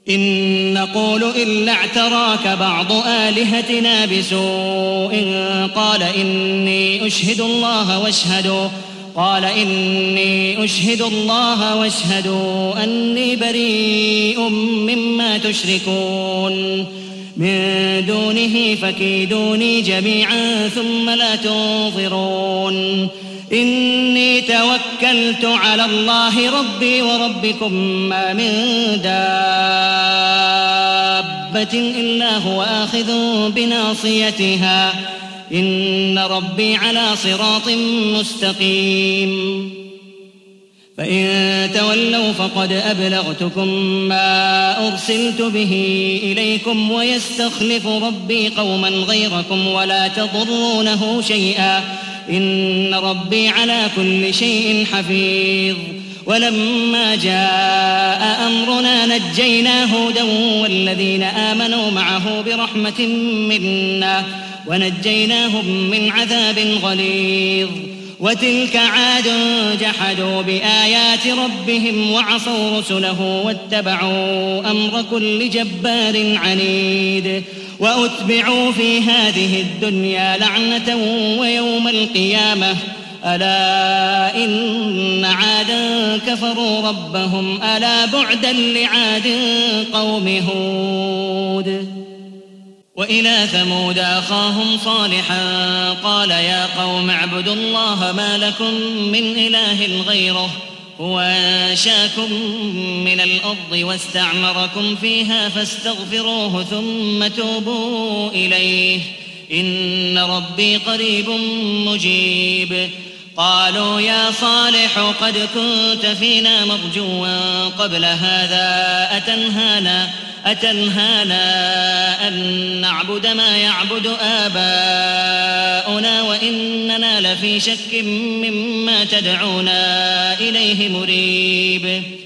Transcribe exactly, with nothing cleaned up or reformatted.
إن نقول إلا اعتراك بعض آلهتنا بسوء قال إني أشهد الله واشهدوا قال إني أشهد الله واشهدوا أني بريء مما تشركون من دونه فكيدوني جميعا ثم لا تنظرون إني توكلت على الله ربي وربكم ما من دابة إلا هو آخذ بناصيتها إن ربي على صراط مستقيم فإن تولوا فقد أبلغتكم ما أرسلت به إليكم ويستخلف ربي قوما غيركم ولا تضرونه شيئا إن ربي على كل شيء حفيظ ولما جاء أمرنا نجينا هودا والذين آمنوا معه برحمة منا ونجيناهم من عذاب غليظ وتلك عاد جحدوا بآيات ربهم وعصوا رسله واتبعوا أمر كل جبار عنيد وأتبعوا في هذه الدنيا لعنة ويوم القيامة ألا إن عادا كفروا ربهم ألا بعدا لعاد قوم هود وإلى ثمود أخاهم صالحا قال يا قوم اعبدوا الله ما لكم من إله غيره هو أنشاكم من الأرض واستعمركم فيها فاستغفروه ثم توبوا إليه إن ربي قريب مجيب قالوا يا صالح قد كنت فينا مرجوا قبل هذا أتنهانا أتنهانا أن نعبد ما يعبد آباؤنا وإننا لفي شك مما تدعونا إليه مريب